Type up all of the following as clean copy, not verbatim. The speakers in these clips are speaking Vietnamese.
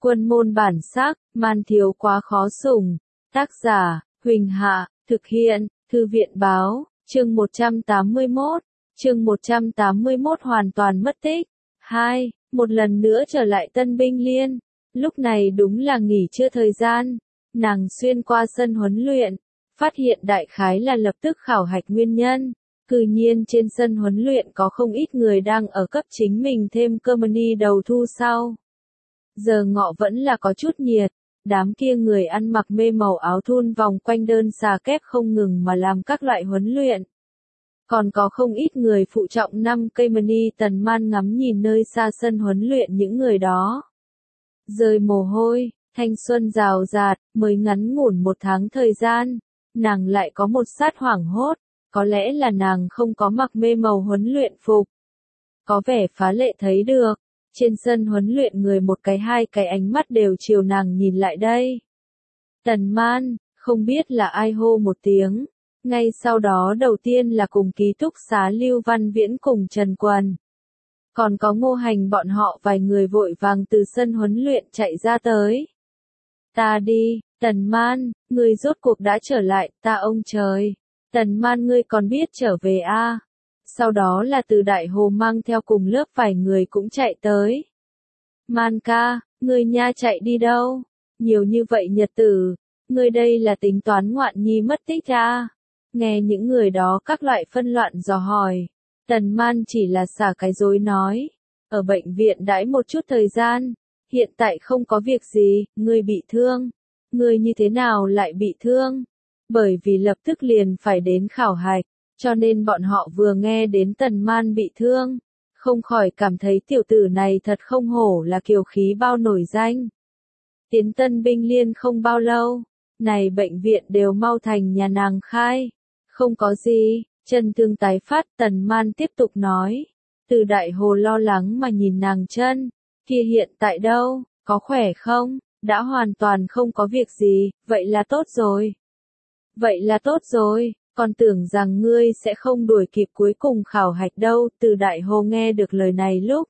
Quân môn bản sắc, man thiếu quá khó sủng. Tác giả, Huỳnh Hạ, thực hiện, Thư viện báo, chương 181. Chương 181 hoàn toàn mất tích. 2. Một lần nữa trở lại Tân Binh Liên. Lúc này đúng là nghỉ trưa thời gian. Nàng xuyên qua sân huấn luyện, phát hiện đại khái là lập tức khảo hạch nguyên nhân. Cư nhiên trên sân huấn luyện có không ít người đang ở cấp chính mình thêm cơ mini đầu thu sau. Giờ ngọ vẫn là có chút nhiệt, đám kia người ăn mặc mê màu áo thun vòng quanh đơn xà kép không ngừng mà làm các loại huấn luyện. Còn có không ít người phụ trọng 5 cây mini. Tần Man ngắm nhìn nơi xa sân huấn luyện những người đó. Rơi mồ hôi, thanh xuân rào rạt, mới ngắn ngủn 1 tháng thời gian, nàng lại có một sát hoảng hốt, có lẽ là nàng không có mặc mê màu huấn luyện phục. Có vẻ phá lệ thấy được, trên sân huấn luyện người một cái hai cái ánh mắt đều chiều nàng nhìn lại đây. Tần Man, không biết là ai hô một tiếng, ngay sau đó đầu tiên là cùng ký túc xá Lưu Văn Viễn cùng Trần Quần. Còn có Ngô Hành bọn họ vài người vội vàng từ sân huấn luyện chạy ra tới. Ta đi, Tần Man, ngươi rốt cuộc đã trở lại, ta ông trời. Tần Man ngươi còn biết trở về a? Sau đó là Từ Đại Hồ mang theo cùng lớp vài người cũng chạy tới. Man ca, ngươi nha chạy đi đâu? Nhiều như vậy nhật tử, ngươi đây là tính toán ngoạn nhi mất tích a? Nghe những người đó các loại phân loạn dò hỏi. Tần Man chỉ là xả cái dối nói. Ở bệnh viện đãi một chút thời gian. Hiện tại không có việc gì, ngươi bị thương. Ngươi như thế nào lại bị thương? Bởi vì lập tức liền phải đến khảo hạch, cho nên bọn họ vừa nghe đến Tần Man bị thương, không khỏi cảm thấy tiểu tử này thật không hổ là kiều khí bao nổi danh. Tiến Tân Binh Liên không bao lâu, này bệnh viện đều mau thành nhà nàng khai. Không có gì, chân thương tái phát. Tần Man tiếp tục nói. Từ Đại Hồ lo lắng mà nhìn nàng chân, kia hiện tại đâu, có khỏe không? Đã hoàn toàn không có việc gì, vậy là tốt rồi. Vậy là tốt rồi, còn tưởng rằng ngươi sẽ không đuổi kịp cuối cùng khảo hạch đâu. Từ Đại Hồ nghe được lời này lúc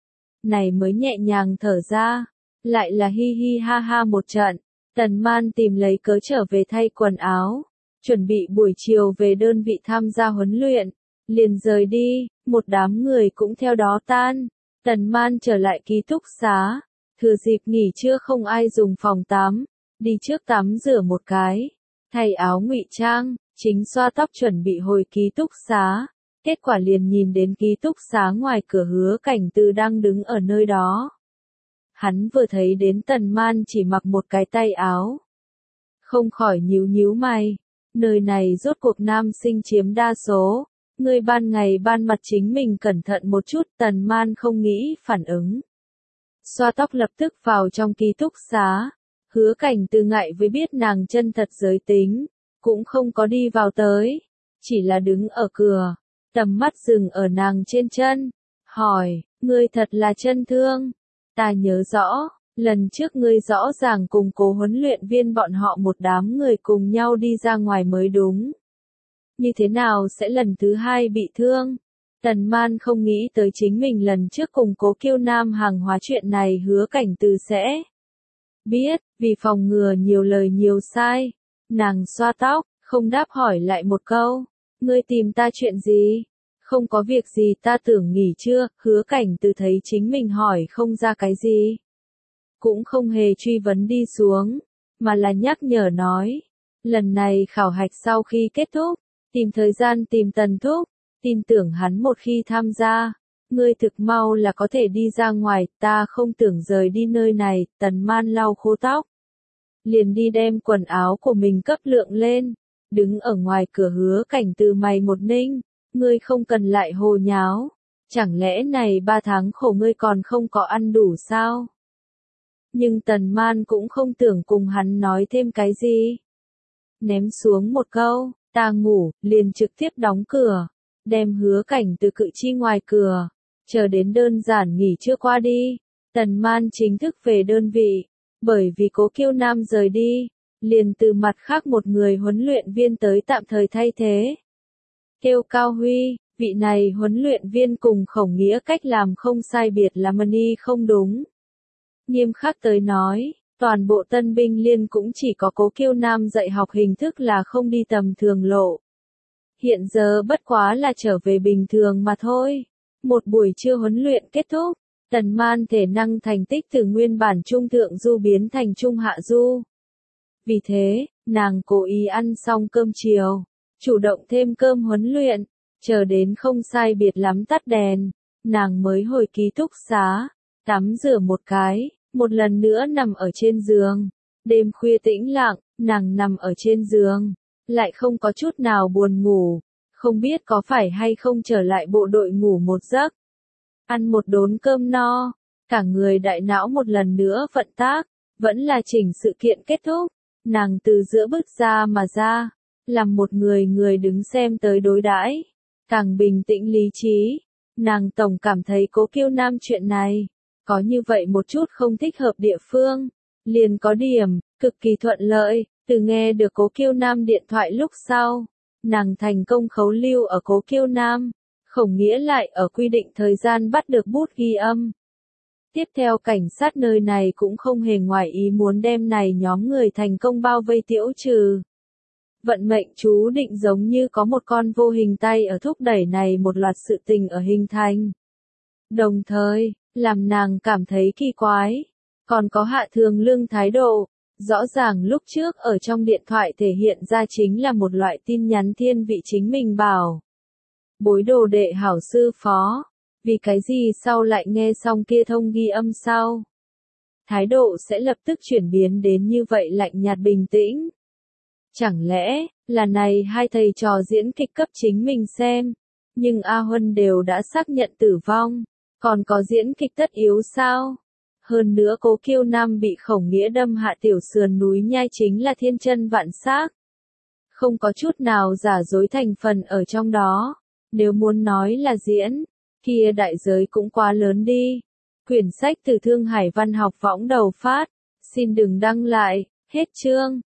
này mới nhẹ nhàng thở ra, lại là hi hi ha ha một trận. Tần Man tìm lấy cớ trở về thay quần áo, chuẩn bị buổi chiều về đơn vị tham gia huấn luyện, liền rời đi, một đám người cũng theo đó tan. Tần Man trở lại ký túc xá, thừa dịp nghỉ trưa không ai dùng phòng tắm, đi trước tắm rửa một cái, thay áo ngụy trang, chính xoa tóc chuẩn bị hồi ký túc xá. Kết quả liền nhìn đến ký túc xá ngoài cửa Hứa Cảnh Từ đang đứng ở nơi đó. Hắn vừa thấy đến Tần Man chỉ mặc một cái tay áo, không khỏi nhíu nhíu mày. Nơi này rốt cuộc nam sinh chiếm đa số, ngươi ban ngày ban mặt chính mình cẩn thận một chút. Tần Man không nghĩ phản ứng, xoa tóc lập tức vào trong ký túc xá. Hứa Cảnh Từ ngại với biết nàng chân thật giới tính, cũng không có đi vào tới, chỉ là đứng ở cửa, tầm mắt dừng ở nàng trên chân, hỏi, ngươi thật là chân thương? Ta nhớ rõ, lần trước ngươi rõ ràng cùng cố huấn luyện viên bọn họ một đám người cùng nhau đi ra ngoài mới đúng. Như thế nào sẽ lần thứ hai bị thương? Tần Man không nghĩ tới chính mình lần trước cùng Cố Kiêu Nam hàng hóa chuyện này Hứa Cảnh Từ sẽ biết, vì phòng ngừa nhiều lời nhiều sai. Nàng xoa tóc, không đáp hỏi lại một câu. Ngươi tìm ta chuyện gì? Không có việc gì, ta tưởng nghỉ trưa. Hứa Cảnh Từ thấy chính mình hỏi không ra cái gì, cũng không hề truy vấn đi xuống, mà là nhắc nhở nói. Lần này khảo hạch sau khi kết thúc, tìm thời gian tìm Tần Thúc, tin tưởng hắn một khi tham gia, ngươi thực mau là có thể đi ra ngoài. Ta không tưởng rời đi nơi này. Tần Man lau khô tóc, liền đi đem quần áo của mình cấp lượng lên, đứng ở ngoài cửa Hứa Cảnh Từ mày một ninh. Ngươi không cần lại hồ nháo, chẳng lẽ này 3 tháng khổ ngươi còn không có ăn đủ sao? Nhưng Tần Man cũng không tưởng cùng hắn nói thêm cái gì, ném xuống một câu, ta ngủ, liền trực tiếp đóng cửa, đem Hứa Cảnh Từ cự chi ngoài cửa, chờ đến đơn giản nghỉ trưa qua đi. Tần Man chính thức về đơn vị, bởi vì Cố Kiêu Nam rời đi, liền từ mặt khác một người huấn luyện viên tới tạm thời thay thế. Kêu Cao Huy, vị này huấn luyện viên cùng Khổng Nghĩa cách làm không sai biệt là mani không đúng. Nghiêm khắc tới nói, toàn bộ Tân binh liên cũng chỉ có Cố Kiêu Nam dạy học hình thức là không đi tầm thường lộ. Hiện giờ bất quá là trở về bình thường mà thôi. Một buổi trưa huấn luyện kết thúc, Tần Man thể năng thành tích từ nguyên bản trung thượng du biến thành trung hạ du. Vì thế, nàng cố ý ăn xong cơm chiều, chủ động thêm cơm huấn luyện, chờ đến không sai biệt lắm tắt đèn, nàng mới hồi ký túc xá, tắm rửa một cái, một lần nữa nằm ở trên giường. Đêm khuya tĩnh lặng, nàng nằm ở trên giường, lại không có chút nào buồn ngủ, không biết có phải hay không trở lại bộ đội ngủ một giấc. Ăn một đốn cơm no, cả người đại não một lần nữa vận tác, vẫn là chỉnh sự kiện kết thúc, nàng từ giữa bước ra mà ra, làm một người đứng xem tới đối đãi, càng bình tĩnh lý trí, nàng tổng cảm thấy Cố Kiêu Nam chuyện này, có như vậy một chút không thích hợp địa phương, liền có điểm, cực kỳ thuận lợi, từ nghe được Cố Kiêu Nam điện thoại lúc sau, nàng thành công khấu lưu ở Cố Kiêu Nam. Khổng Nghĩa lại ở quy định thời gian bắt được bút ghi âm. Tiếp theo cảnh sát nơi này cũng không hề ngoài ý muốn đem này nhóm người thành công bao vây tiêu trừ. Vận mệnh chú định giống như có một con vô hình tay ở thúc đẩy này một loạt sự tình ở hình thành. Đồng thời, làm nàng cảm thấy kỳ quái, còn có Hạ Thường Lương thái độ, rõ ràng lúc trước ở trong điện thoại thể hiện ra chính là một loại tin nhắn thiên vị chính mình bảo. Bối đồ đệ hảo sư phó, vì cái gì sau lại nghe xong kia thông ghi âm sau. Thái độ sẽ lập tức chuyển biến đến như vậy lạnh nhạt bình tĩnh. Chẳng lẽ, là này hai thầy trò diễn kịch cấp chính mình xem, nhưng A Huân đều đã xác nhận tử vong, còn có diễn kịch tất yếu sao? Hơn nữa Cố Kiêu Nam bị Khổng Nghĩa đâm hạ tiểu sườn núi nhai chính là thiên chân vạn xác. Không có chút nào giả dối thành phần ở trong đó. Nếu muốn nói là diễn, kia đại giới cũng quá lớn đi. Quyển sách từ Thương Hải Văn học võng đầu phát. Xin đừng đăng lại, hết chương.